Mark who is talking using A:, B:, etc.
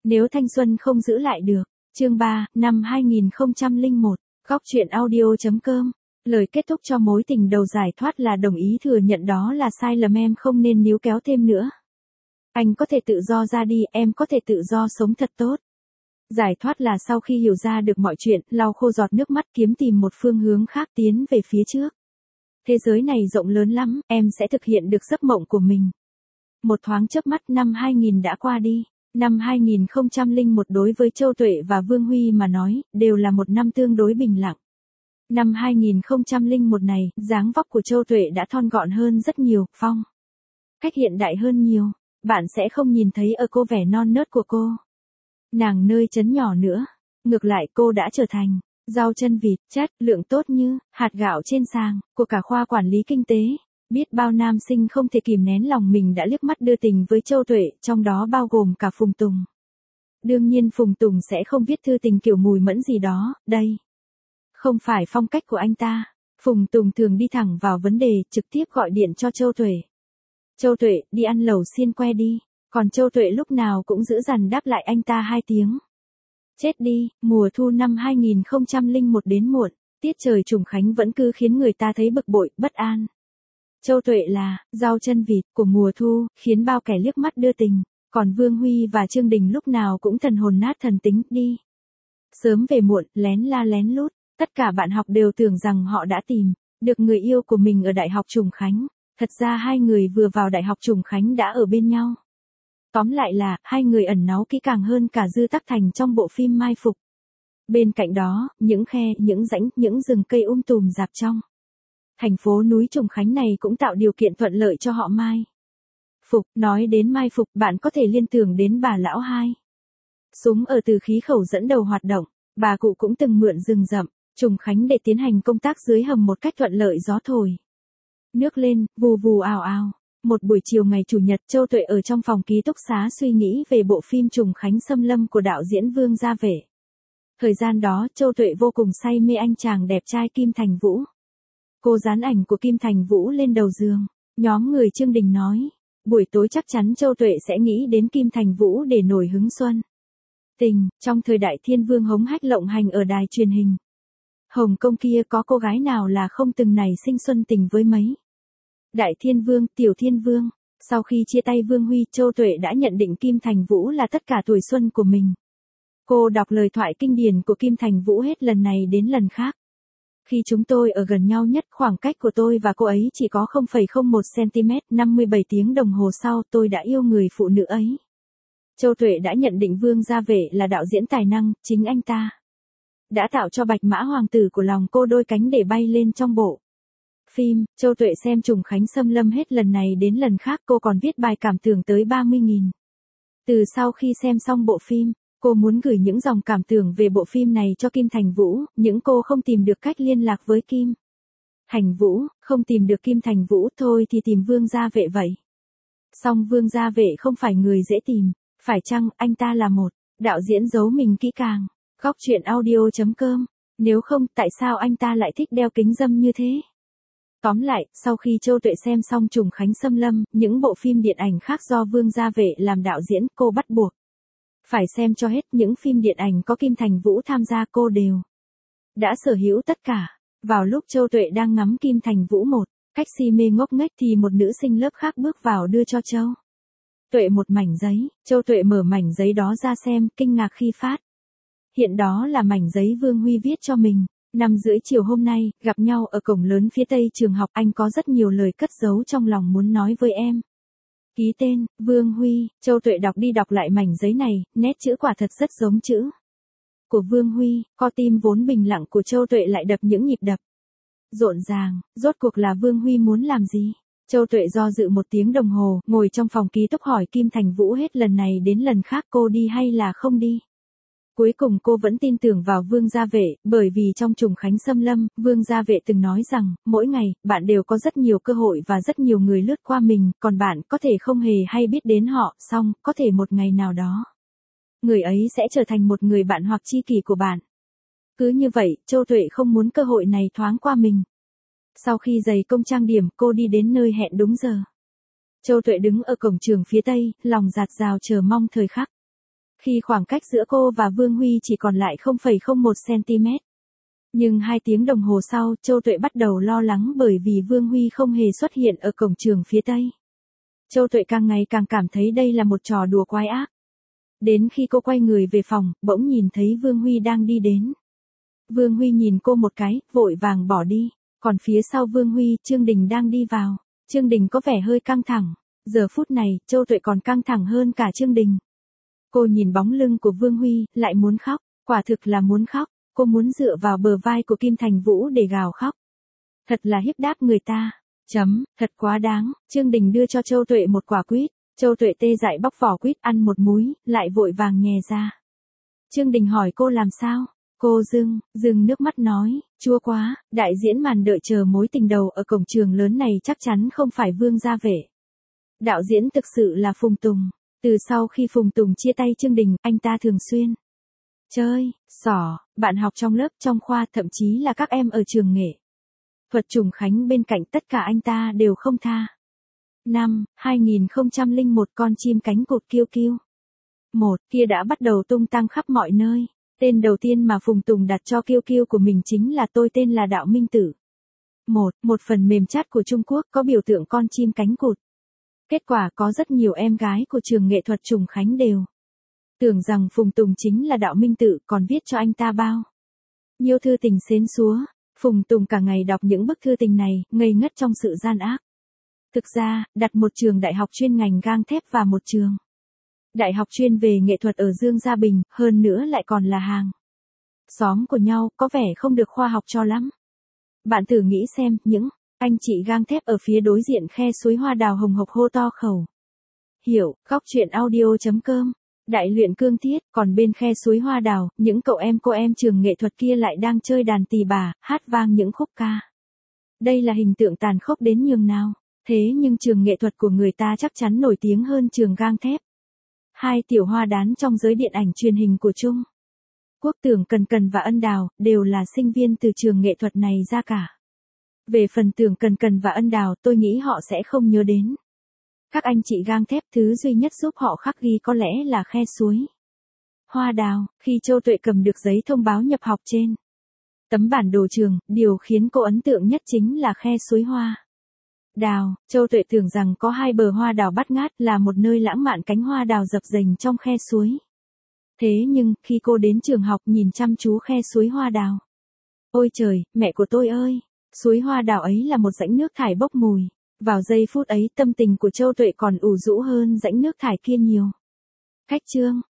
A: Nếu thanh xuân không giữ lại được. Chương 3, năm 2001, góc truyện audio.com. Lời kết thúc cho mối tình đầu giải thoát là đồng ý thừa nhận đó là sai lầm, em không nên níu kéo thêm nữa. Anh có thể tự do ra đi, em có thể tự do sống thật tốt. Giải thoát là sau khi hiểu ra được mọi chuyện, lau khô giọt nước mắt, kiếm tìm một phương hướng khác tiến về phía trước. Thế giới này rộng lớn lắm, em sẽ thực hiện được giấc mộng của mình. Một thoáng chớp mắt năm 2000 đã qua đi. Năm 2001 đối với Châu Tuệ và Vương Huy mà nói, đều là một năm tương đối bình lặng. Năm 2001 này, dáng vóc của Châu Tuệ đã thon gọn hơn rất nhiều, phong cách hiện đại hơn nhiều. Bạn sẽ không nhìn thấy ở cô vẻ non nớt của cô. Nàng nơi chấn nhỏ nữa. Ngược lại cô đã trở thành rau chân vịt, chất lượng tốt như hạt gạo trên sàng của cả khoa quản lý kinh tế. Biết bao nam sinh không thể kìm nén lòng mình đã liếc mắt đưa tình với Châu Tuệ, trong đó bao gồm cả Phùng Tùng. Đương nhiên Phùng Tùng sẽ không viết thư tình kiểu mùi mẫn gì đó, đây không phải phong cách của anh ta. Phùng Tùng thường đi thẳng vào vấn đề, trực tiếp gọi điện cho Châu Tuệ. Châu Tuệ, đi ăn lẩu xiên que đi. Còn Châu Tuệ lúc nào cũng giữ dằn đáp lại anh ta 2 tiếng. Chết đi, mùa thu năm 2001 đến muộn, tiết trời trùng khánh vẫn cứ khiến người ta thấy bực bội, bất an. Châu Tuệ là rau chân vịt của mùa thu, khiến bao kẻ liếc mắt đưa tình, còn Vương Huy và Trương Đình lúc nào cũng thần hồn nát thần tính, đi sớm về muộn, lén la lén lút, tất cả bạn học đều tưởng rằng họ đã tìm được người yêu của mình ở Đại học Trùng Khánh. Thật ra hai người vừa vào Đại học Trùng Khánh đã ở bên nhau. Tóm lại là, hai người ẩn náu kỹ càng hơn cả Dư Tắc Thành trong bộ phim Mai Phục. Bên cạnh đó, những khe, những rãnh, những rừng cây tùm rạp trong thành phố núi Trùng Khánh này cũng tạo điều kiện thuận lợi cho họ Mai Phục. Nói đến Mai Phục, bạn có thể liên tưởng đến bà lão hai súng ở Từ Khí Khẩu dẫn đầu hoạt động. Bà cụ cũng từng mượn rừng rậm Trùng Khánh để tiến hành công tác dưới hầm một cách thuận lợi, gió thổi nước lên, vù vù ào ào. Một buổi chiều ngày Chủ nhật, Châu Tuệ ở trong phòng ký túc xá suy nghĩ về bộ phim Trùng Khánh Xâm Lâm của đạo diễn Vương Gia Vệ. Thời gian đó, Châu Tuệ vô cùng say mê anh chàng đẹp trai Kim Thành Vũ. Cô dán ảnh của Kim Thành Vũ lên đầu giường. Nhóm người Trương Đình nói, buổi tối chắc chắn Châu Tuệ sẽ nghĩ đến Kim Thành Vũ để nổi hứng xuân tình. Trong thời đại thiên vương hống hách lộng hành ở đài truyền hình Hồng Kông kia, có cô gái nào là không từng nảy sinh xuân tình với mấy đại thiên vương, tiểu thiên vương. Sau khi chia tay Vương Huy, Châu Tuệ đã nhận định Kim Thành Vũ là tất cả tuổi xuân của mình. Cô đọc lời thoại kinh điển của Kim Thành Vũ hết lần này đến lần khác. Khi chúng tôi ở gần nhau nhất, khoảng cách của tôi và cô ấy chỉ có 0,01 cm, 57 tiếng đồng hồ sau, tôi đã yêu người phụ nữ ấy. Châu Tuệ đã nhận định Vương Gia Vệ là đạo diễn tài năng, chính anh ta đã tạo cho Bạch Mã Hoàng tử của lòng cô đôi cánh để bay lên trong bộ phim. Châu Tuệ xem Trùng Khánh Xâm Lâm hết lần này đến lần khác, cô còn viết bài cảm tưởng tới 30.000 từ sau khi xem xong bộ phim. Cô muốn gửi những dòng cảm tưởng về bộ phim này cho Kim Thành Vũ, nhưng cô không tìm được cách liên lạc với Kim Thành Vũ. Không tìm được Kim Thành Vũ, thôi thì tìm Vương Gia Vệ vậy. Song Vương Gia Vệ không phải người dễ tìm. Phải chăng anh ta là một đạo diễn giấu mình kỹ càng? Góc truyện audio.com. Nếu không, tại sao anh ta lại thích đeo kính râm như thế? Tóm lại, sau khi Châu Tuệ xem xong Trùng Khánh Xâm Lâm, những bộ phim điện ảnh khác do Vương Gia Vệ làm đạo diễn, cô bắt buộc phải xem cho hết. Những phim điện ảnh có Kim Thành Vũ tham gia cô đều đã sở hữu tất cả. Vào lúc Châu Tuệ đang ngắm Kim Thành Vũ một cách si mê ngốc nghếch thì một nữ sinh lớp khác bước vào đưa cho Châu Tuệ một mảnh giấy. Châu Tuệ mở mảnh giấy đó ra xem, kinh ngạc khi phát hiện đó là mảnh giấy Vương Huy viết cho mình. 5:30 chiều hôm nay, gặp nhau ở cổng lớn phía tây trường học, anh có rất nhiều lời cất giấu trong lòng muốn nói với em. Ký tên, Vương Huy. Châu Tuệ đọc đi đọc lại mảnh giấy này, nét chữ quả thật rất giống chữ của Vương Huy. Co tim vốn bình lặng của Châu Tuệ lại đập những nhịp đập rộn ràng. Rốt cuộc là Vương Huy muốn làm gì? Châu Tuệ do dự 1 tiếng đồng hồ, ngồi trong phòng ký túc hỏi Kim Thành Vũ hết lần này đến lần khác cô đi hay là không đi. Cuối cùng cô vẫn tin tưởng vào Vương Gia Vệ, bởi vì trong Trùng Khánh Xâm Lâm, Vương Gia Vệ từng nói rằng, mỗi ngày, bạn đều có rất nhiều cơ hội và rất nhiều người lướt qua mình, còn bạn có thể không hề hay biết đến họ, song, có thể một ngày nào đó, người ấy sẽ trở thành một người bạn hoặc tri kỷ của bạn. Cứ như vậy, Châu Tuệ không muốn cơ hội này thoáng qua mình. Sau khi giày công trang điểm, cô đi đến nơi hẹn đúng giờ. Châu Tuệ đứng ở cổng trường phía tây, lòng dạt dào chờ mong thời khắc Khi khoảng cách giữa cô và Vương Huy chỉ còn lại 0,01 cm. Nhưng 2 tiếng đồng hồ sau, Châu Tuệ bắt đầu lo lắng bởi vì Vương Huy không hề xuất hiện ở cổng trường phía Tây. Châu Tuệ càng ngày càng cảm thấy đây là một trò đùa quái ác. Đến khi cô quay người về phòng, bỗng nhìn thấy Vương Huy đang đi đến. Vương Huy nhìn cô một cái, vội vàng bỏ đi. Còn phía sau Vương Huy, Trương Đình đang đi vào. Trương Đình có vẻ hơi căng thẳng. Giờ phút này, Châu Tuệ còn căng thẳng hơn cả Trương Đình. Cô nhìn bóng lưng của Vương Huy, lại muốn khóc. Quả thực là muốn khóc. Cô muốn dựa vào bờ vai của Kim Thành Vũ để gào khóc. Thật là hiếp đáp người ta. Thật quá đáng. Trương Đình đưa cho Châu Tuệ một quả quýt. Châu Tuệ tê dại bóc vỏ quýt ăn một múi, lại vội vàng nhè ra. Trương Đình hỏi cô làm sao? Cô dưng nước mắt nói, chua quá, đại diễn màn đợi chờ mối tình đầu ở cổng trường lớn này chắc chắn không phải Vương Gia Vệ. Đạo diễn thực sự là Phùng Tùng. Từ sau khi Phùng Tùng chia tay Trương Đình, anh ta thường xuyên chơi, xỏ, bạn học trong lớp, trong khoa, thậm chí là các em ở trường nghệ thuật Trùng Khánh bên cạnh, tất cả anh ta đều không tha. 2001 con chim cánh cụt kiêu kiêu. Kia đã bắt đầu tung tăng khắp mọi nơi. Tên đầu tiên mà Phùng Tùng đặt cho kiêu kiêu của mình chính là tôi tên là Đạo Minh Tử. Một phần mềm chat của Trung Quốc có biểu tượng con chim cánh cụt. Kết quả có rất nhiều em gái của trường nghệ thuật Trùng Khánh đều tưởng rằng Phùng Tùng chính là Đạo Minh Tử, còn viết cho anh ta bao nhiêu thư tình xến xúa. Phùng Tùng cả ngày đọc những bức thư tình này, ngây ngất trong sự gian ác. Thực ra, đặt một trường đại học chuyên ngành gang thép và một trường đại học chuyên về nghệ thuật ở Dương Gia Bình, hơn nữa lại còn là hàng xóm của nhau, có vẻ không được khoa học cho lắm. Bạn thử nghĩ xem, những anh chị gang thép ở phía đối diện khe suối hoa đào hồng hộc hô to khẩu hiệu, góc truyện audio.com, đại luyện cương thiết, còn bên khe suối hoa đào, những cậu em cô em trường nghệ thuật kia lại đang chơi đàn tỳ bà, hát vang những khúc ca. Đây là hình tượng tàn khốc đến nhường nào. Thế nhưng trường nghệ thuật của người ta chắc chắn nổi tiếng hơn trường gang thép. Hai tiểu hoa đán trong giới điện ảnh truyền hình của Trung Quốc, Tưởng Cần Cần và Ân Đào, đều là sinh viên từ trường nghệ thuật này ra cả. Về phần Tưởng Cần Cần và Ân Đào, tôi nghĩ họ sẽ không nhớ đến các anh chị gang thép, thứ duy nhất giúp họ khắc ghi có lẽ là khe suối hoa đào. Khi Châu Tuệ cầm được giấy thông báo nhập học trên tấm bản đồ trường, điều khiến cô ấn tượng nhất chính là khe suối hoa đào. Châu Tuệ tưởng rằng có hai bờ hoa đào bát ngát, là một nơi lãng mạn, cánh hoa đào dập dềnh trong khe suối. Thế nhưng, khi cô đến trường học nhìn chăm chú khe suối hoa đào. Ôi trời, mẹ của tôi ơi! Suối hoa đào ấy là một rãnh nước thải bốc mùi. Vào giây phút ấy, tâm tình của Châu Tuệ còn ủ rũ hơn rãnh nước thải kia nhiều. Khách chương.